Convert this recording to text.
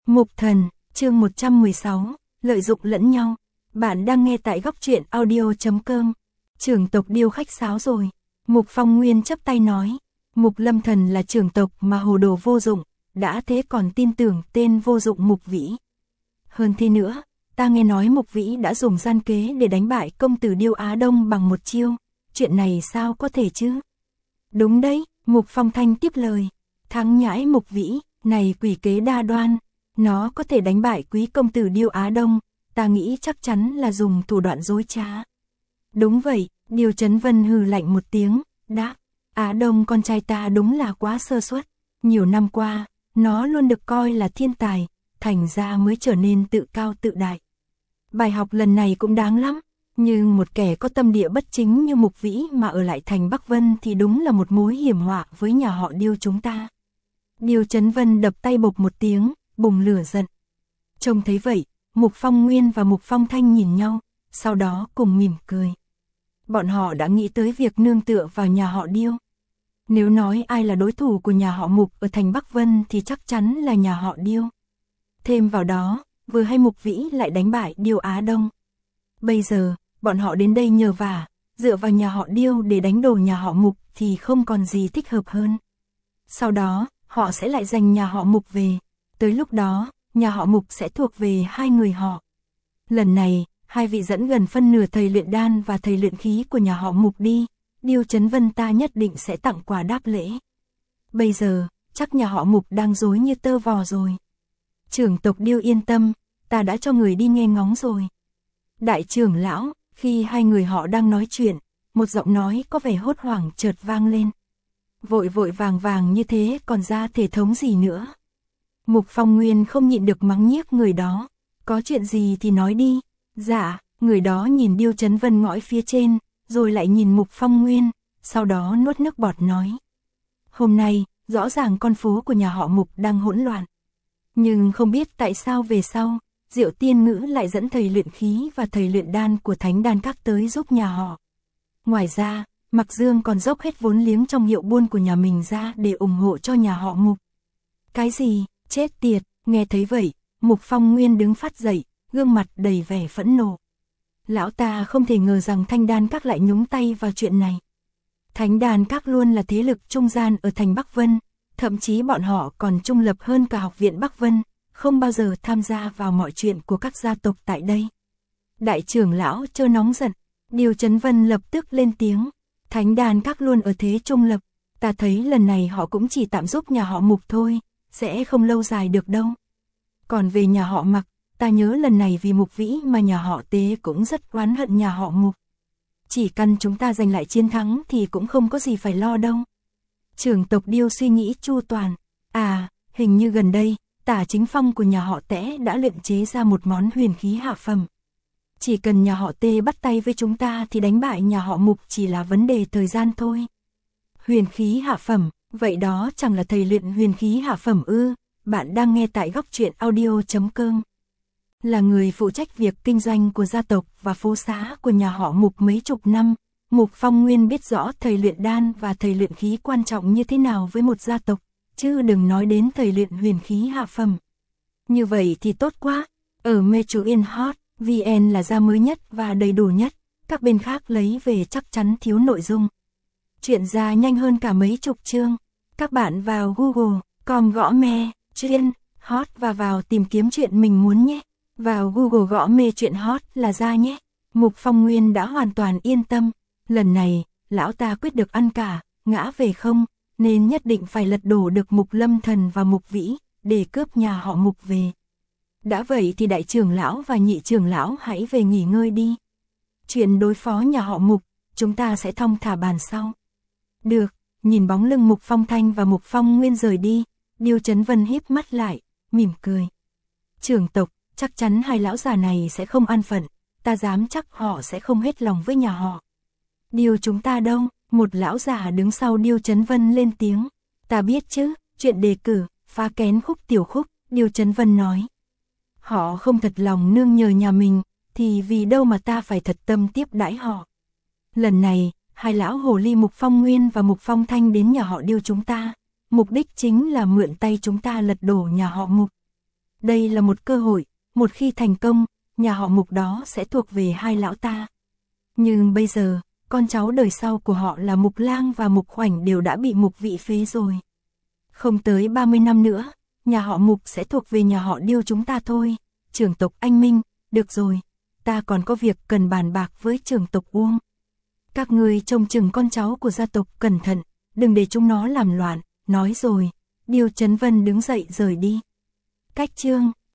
Mục Thần, chương 116, lợi dụng lẫn nhau. Bạn đang nghe tại góc truyện audio.com. Trưởng tộc Điêu khách sáo rồi. Mục Phong Nguyên chắp tay nói. Mục Lâm Thần là trưởng tộc mà hồ đồ vô dụng, đã thế còn tin tưởng tên vô dụng Mục Vĩ. Hơn thế nữa, ta nghe nói Mục Vĩ đã dùng gian kế để đánh bại công tử Điêu Á Đông bằng một chiêu. Chuyện này sao có thể chứ? Đúng đấy, Mục Phong Thanh tiếp lời. Thắng nhãi Mục Vĩ, này quỷ kế đa đoan. Nó có thể đánh bại quý công tử Điêu Á Đông, ta nghĩ chắc chắn là dùng thủ đoạn dối trá. Đúng vậy, Điêu Chấn Vân hừ lạnh một tiếng, đáp, Á Đông con trai ta đúng là quá sơ suất. Nhiều năm qua, nó luôn được coi là thiên tài, thành ra mới trở nên tự cao tự đại. Bài học lần này cũng đáng lắm, nhưng một kẻ có tâm địa bất chính như Mục Vĩ mà ở lại thành Bắc Vân thì đúng là một mối hiểm họa với nhà họ Điêu chúng ta. Điêu Chấn Vân đập tay bộc một tiếng, bùng lửa giận. Trông thấy vậy, Mục Phong Nguyên và Mục Phong Thanh nhìn nhau, sau đó cùng mỉm cười. Bọn họ đã nghĩ tới việc nương tựa vào nhà họ Điêu. Nếu nói ai là đối thủ của nhà họ Mục ở thành Bắc Vân thì chắc chắn là nhà họ Điêu. Thêm vào đó, vừa hay Mục Vĩ lại đánh bại Điêu Á Đông. Bây giờ, bọn họ đến đây nhờ vả, dựa vào nhà họ Điêu để đánh đổ nhà họ Mục thì không còn gì thích hợp hơn. Sau đó, họ sẽ lại giành nhà họ Mục về. Tới lúc đó, nhà họ Mục sẽ thuộc về hai người họ. Lần này, hai vị dẫn gần phân nửa thầy luyện đan và thầy luyện khí của nhà họ Mục đi, Điêu Chấn Vân ta nhất định sẽ tặng quà đáp lễ. Bây giờ, chắc nhà họ Mục đang rối như tơ vò rồi. Trưởng tộc Điêu yên tâm, ta đã cho người đi nghe ngóng rồi. Đại trưởng lão, khi hai người họ đang nói chuyện, một giọng nói có vẻ hốt hoảng chợt vang lên. Vội vội vàng vàng như thế còn ra thể thống gì nữa. Mục Phong Nguyên không nhịn được mắng nhiếc người đó. Có chuyện gì thì nói đi. Dạ, người đó nhìn Điêu Chấn Vân ngõi phía trên, rồi lại nhìn Mục Phong Nguyên, sau đó nuốt nước bọt nói. Hôm nay, rõ ràng con phố của nhà họ Mục đang hỗn loạn. Nhưng không biết tại sao về sau, Diệu Tiên Ngữ lại dẫn thầy luyện khí và thầy luyện đan của Thánh Đan Các tới giúp nhà họ. Ngoài ra, Mạc Dương còn dốc hết vốn liếng trong hiệu buôn của nhà mình ra để ủng hộ cho nhà họ Mục. Cái gì? Chết tiệt, nghe thấy vậy, Mục Phong Nguyên đứng phát dậy, gương mặt đầy vẻ phẫn nộ. Lão ta không thể ngờ rằng Thanh Đan Các lại nhúng tay vào chuyện này. Thánh Đan Các luôn là thế lực trung gian ở thành Bắc Vân, thậm chí bọn họ còn trung lập hơn cả học viện Bắc Vân, không bao giờ tham gia vào mọi chuyện của các gia tộc tại đây. Đại trưởng lão chớ nóng giận, Điêu Chấn Vân lập tức lên tiếng. Thánh Đan Các luôn ở thế trung lập, ta thấy lần này họ cũng chỉ tạm giúp nhà họ Mục thôi, sẽ không lâu dài được đâu. Còn về nhà họ Mạc, ta nhớ lần này vì Mục Vĩ mà nhà họ Tế cũng rất oán hận nhà họ Mục. Chỉ cần chúng ta giành lại chiến thắng thì cũng không có gì phải lo đâu. Trưởng tộc Điêu suy nghĩ chu toàn. À, hình như gần đây, Tả Chính Phong của nhà họ Tế đã luyện chế ra một món huyền khí hạ phẩm. Chỉ cần nhà họ Tê bắt tay với chúng ta thì đánh bại nhà họ Mục chỉ là vấn đề thời gian thôi. Huyền khí hạ phẩm, vậy đó chẳng là thầy luyện huyền khí hạ phẩm ư? Bạn đang nghe tại góc truyện audio.com. Là người phụ trách việc kinh doanh của gia tộc và phố xá của nhà họ Mục mấy chục năm, Mục Phong Nguyên biết rõ thầy luyện đan và thầy luyện khí quan trọng như thế nào với một gia tộc, chứ đừng nói đến thầy luyện huyền khí hạ phẩm. Như vậy thì tốt quá, ở Metro In Hot, VN là ra mới nhất và đầy đủ nhất, các bên khác lấy về chắc chắn thiếu nội dung. Chuyện ra nhanh hơn cả mấy chục chương. Các bạn vào Google.com gõ me, chuyện hot và vào tìm kiếm chuyện mình muốn nhé. Vào Google gõ mê chuyện hot là ra nhé. Mục Phong Nguyên đã hoàn toàn yên tâm. Lần này, lão ta quyết được ăn cả, ngã về không, nên nhất định phải lật đổ được Mục Lâm Thần và Mục Vĩ, để cướp nhà họ Mục về. Đã vậy thì đại trưởng lão và nhị trưởng lão hãy về nghỉ ngơi đi. Chuyện đối phó nhà họ Mục, chúng ta sẽ thong thả bàn sau. Được, nhìn bóng lưng Mục Phong Thanh và Mục Phong Nguyên rời đi, Điêu Chấn Vân híp mắt lại, mỉm cười. Trưởng tộc, chắc chắn hai lão già này sẽ không an phận, ta dám chắc họ sẽ không hết lòng với nhà họ. Điêu chúng ta đâu? Một lão già đứng sau Điêu Chấn Vân lên tiếng. Ta biết chứ, chuyện đề cử, phá kén khúc tiểu khúc, Điêu Chấn Vân nói. Họ không thật lòng nương nhờ nhà mình, thì vì đâu mà ta phải thật tâm tiếp đãi họ. Lần này, hai lão hồ ly Mục Phong Nguyên và Mục Phong Thanh đến nhà họ Điêu chúng ta, mục đích chính là mượn tay chúng ta lật đổ nhà họ Mục. Đây là một cơ hội, một khi thành công, nhà họ Mục đó sẽ thuộc về hai lão ta. Nhưng bây giờ, con cháu đời sau của họ là Mục Lang và Mục Khoảnh đều đã bị Mục Vị phế rồi. Không tới 30 năm nữa, nhà họ Mục sẽ thuộc về nhà họ Điêu chúng ta thôi. Trưởng tộc Anh Minh, được rồi, ta còn có việc cần bàn bạc với trưởng tộc Uông. Các ngươi trông chừng con cháu của gia tộc cẩn thận, đừng để chúng nó làm loạn, nói rồi. Điêu Chấn Vân đứng dậy rời đi. Cách chương